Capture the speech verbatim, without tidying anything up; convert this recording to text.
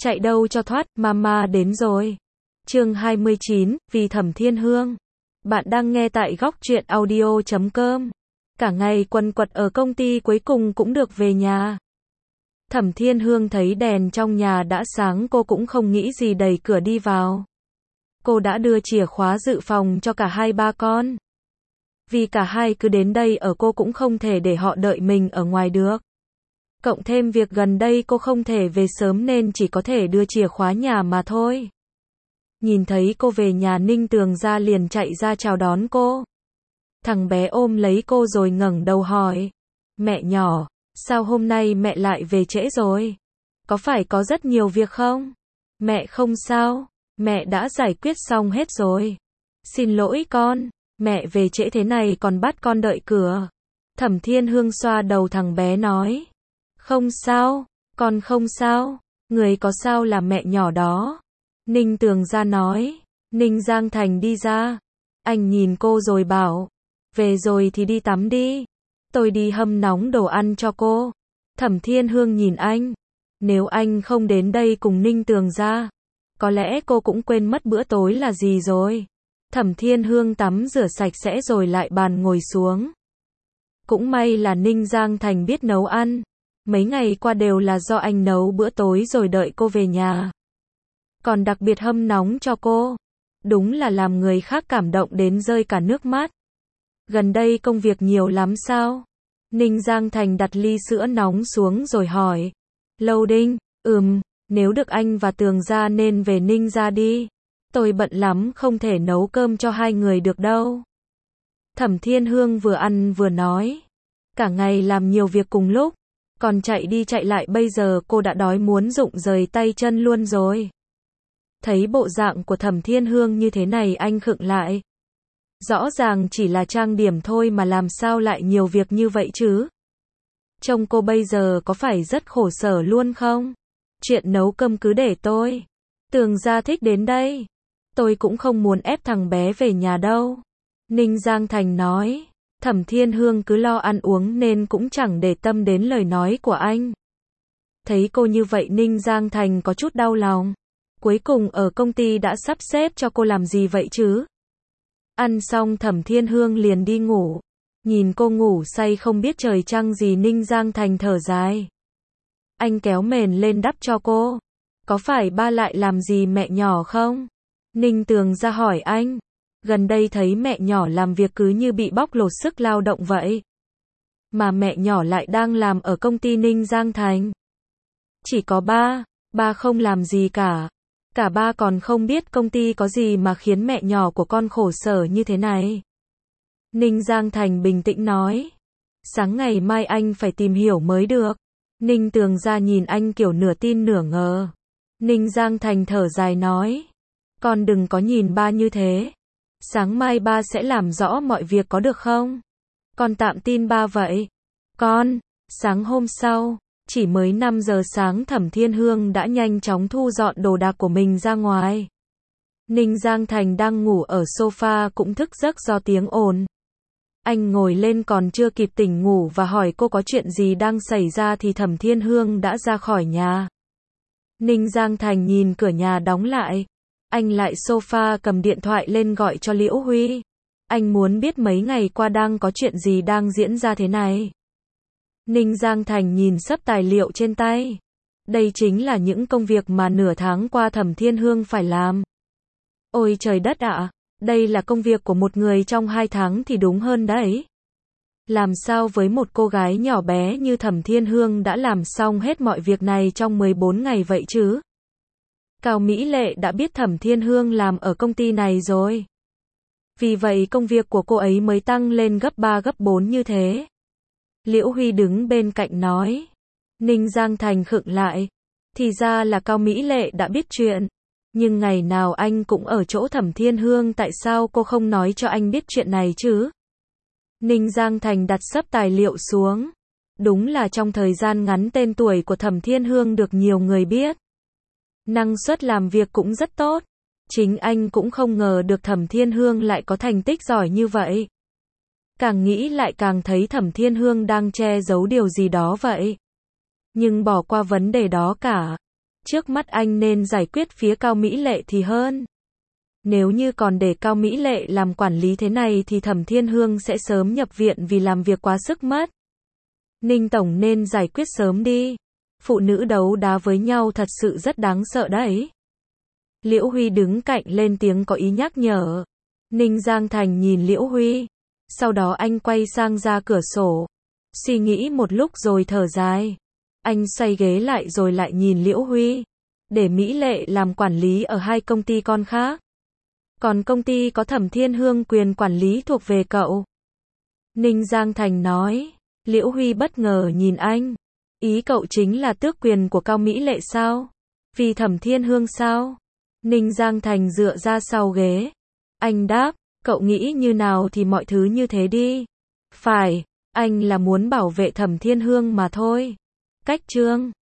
Chạy đâu cho thoát, mama đến rồi. Chương hai mươi chín, vì Thẩm Thiên Hương. Bạn đang nghe tại góc truyện audio chấm com. Cả ngày quần quật ở công ty cuối cùng cũng được về nhà. Thẩm Thiên Hương thấy đèn trong nhà đã sáng, cô cũng không nghĩ gì đẩy cửa đi vào. Cô đã đưa chìa khóa dự phòng cho cả hai ba con. Vì cả hai cứ đến đây ở, cô cũng không thể để họ đợi mình ở ngoài được. Cộng thêm việc gần đây cô không thể về sớm nên chỉ có thể đưa chìa khóa nhà mà thôi. Nhìn thấy cô về nhà, Ninh Tường ra liền chạy ra chào đón cô. Thằng bé ôm lấy cô rồi ngẩng đầu hỏi. Mẹ nhỏ, sao hôm nay mẹ lại về trễ rồi? Có phải có rất nhiều việc không? Mẹ không sao, mẹ đã giải quyết xong hết rồi. Xin lỗi con, mẹ về trễ thế này còn bắt con đợi cửa. Thẩm Thiên Hương xoa đầu thằng bé nói. Không sao, con không sao, người có sao là mẹ nhỏ đó. Ninh Tường ra nói. Ninh Giang Thành đi ra. Anh nhìn cô rồi bảo. Về rồi thì đi tắm đi. Tôi đi hâm nóng đồ ăn cho cô. Thẩm Thiên Hương nhìn anh. Nếu anh không đến đây cùng Ninh Tường ra, có lẽ cô cũng quên mất bữa tối là gì rồi. Thẩm Thiên Hương tắm rửa sạch sẽ rồi lại bàn ngồi xuống. Cũng may là Ninh Giang Thành biết nấu ăn. Mấy ngày qua đều là do anh nấu bữa tối rồi đợi cô về nhà. Còn đặc biệt hâm nóng cho cô. Đúng là làm người khác cảm động đến rơi cả nước mắt. Gần đây công việc nhiều lắm sao? Ninh Giang Thành đặt ly sữa nóng xuống rồi hỏi. Lâu Đinh, ừm, nếu được anh và Tường ra nên về Ninh ra đi. Tôi bận lắm không thể nấu cơm cho hai người được đâu. Thẩm Thiên Hương vừa ăn vừa nói. Cả ngày làm nhiều việc cùng lúc. Còn chạy đi chạy lại, bây giờ cô đã đói muốn rụng rời tay chân luôn rồi. Thấy bộ dạng của Thẩm Thiên Hương như thế này, anh khựng lại. Rõ ràng chỉ là trang điểm thôi mà làm sao lại nhiều việc như vậy chứ? Trông cô bây giờ có phải rất khổ sở luôn không? Chuyện nấu cơm cứ để tôi. Tường gia thích đến đây. Tôi cũng không muốn ép thằng bé về nhà đâu. Ninh Giang Thành nói. Thẩm Thiên Hương cứ lo ăn uống nên cũng chẳng để tâm đến lời nói của anh. Thấy cô như vậy, Ninh Giang Thành có chút đau lòng. Cuối cùng ở công ty đã sắp xếp cho cô làm gì vậy chứ? Ăn xong Thẩm Thiên Hương liền đi ngủ. Nhìn cô ngủ say không biết trời trăng gì, Ninh Giang Thành thở dài. Anh kéo mền lên đắp cho cô. Có phải ba lại làm gì mẹ nhỏ không? Ninh Tường ra hỏi anh. Gần đây thấy mẹ nhỏ làm việc cứ như bị bóc lột sức lao động vậy. Mà mẹ nhỏ lại đang làm ở công ty Ninh Giang Thành. Chỉ có ba, ba không làm gì cả. Cả ba còn không biết công ty có gì mà khiến mẹ nhỏ của con khổ sở như thế này. Ninh Giang Thành bình tĩnh nói. Sáng ngày mai anh phải tìm hiểu mới được. Ninh Tường ra nhìn anh kiểu nửa tin nửa ngờ. Ninh Giang Thành thở dài nói. Con đừng có nhìn ba như thế. Sáng mai ba sẽ làm rõ mọi việc có được không? Con tạm tin ba vậy. Con, sáng hôm sau, chỉ mới năm giờ sáng, Thẩm Thiên Hương đã nhanh chóng thu dọn đồ đạc của mình ra ngoài. Ninh Giang Thành đang ngủ ở sofa cũng thức giấc do tiếng ồn. Anh ngồi lên còn chưa kịp tỉnh ngủ và hỏi cô có chuyện gì đang xảy ra thì Thẩm Thiên Hương đã ra khỏi nhà. Ninh Giang Thành nhìn cửa nhà đóng lại. Anh lại sofa cầm điện thoại lên gọi cho Liễu Huy. Anh muốn biết mấy ngày qua đang có chuyện gì đang diễn ra thế này. Ninh Giang Thành nhìn sấp tài liệu trên tay. Đây chính là những công việc mà nửa tháng qua Thẩm Thiên Hương phải làm. Ôi trời đất ạ, đây là công việc của một người trong hai tháng thì đúng hơn đấy. Làm sao với một cô gái nhỏ bé như Thẩm Thiên Hương đã làm xong hết mọi việc này trong mười bốn ngày vậy chứ? Cao Mỹ Lệ đã biết Thẩm Thiên Hương làm ở công ty này rồi. Vì vậy công việc của cô ấy mới tăng lên gấp ba gấp bốn như thế. Liễu Huy đứng bên cạnh nói. Ninh Giang Thành khựng lại. Thì ra là Cao Mỹ Lệ đã biết chuyện. Nhưng ngày nào anh cũng ở chỗ Thẩm Thiên Hương, tại sao cô không nói cho anh biết chuyện này chứ? Ninh Giang Thành đặt sấp tài liệu xuống. Đúng là trong thời gian ngắn tên tuổi của Thẩm Thiên Hương được nhiều người biết. Năng suất làm việc cũng rất tốt. Chính anh cũng không ngờ được Thẩm Thiên Hương lại có thành tích giỏi như vậy. Càng nghĩ lại càng thấy Thẩm Thiên Hương đang che giấu điều gì đó vậy. Nhưng bỏ qua vấn đề đó cả. Trước mắt anh nên giải quyết phía Cao Mỹ Lệ thì hơn. Nếu như còn để Cao Mỹ Lệ làm quản lý thế này thì Thẩm Thiên Hương sẽ sớm nhập viện vì làm việc quá sức mất. Ninh tổng nên giải quyết sớm đi. Phụ nữ đấu đá với nhau thật sự rất đáng sợ đấy. Liễu Huy đứng cạnh lên tiếng có ý nhắc nhở. Ninh Giang Thành nhìn Liễu Huy. Sau đó anh quay sang ra cửa sổ. Suy nghĩ một lúc rồi thở dài. Anh xoay ghế lại rồi lại nhìn Liễu Huy. Để Mỹ Lệ làm quản lý ở hai công ty con khác. Còn công ty có Thẩm Thiên Hương quyền quản lý thuộc về cậu. Ninh Giang Thành nói. Liễu Huy bất ngờ nhìn anh. Ý cậu chính là tước quyền của Cao Mỹ Lệ sao? Vì Thẩm Thiên Hương sao? Ninh Giang Thành dựa ra sau ghế. Anh đáp, cậu nghĩ như nào thì mọi thứ như thế đi. Phải, anh là muốn bảo vệ Thẩm Thiên Hương mà thôi. Cách chương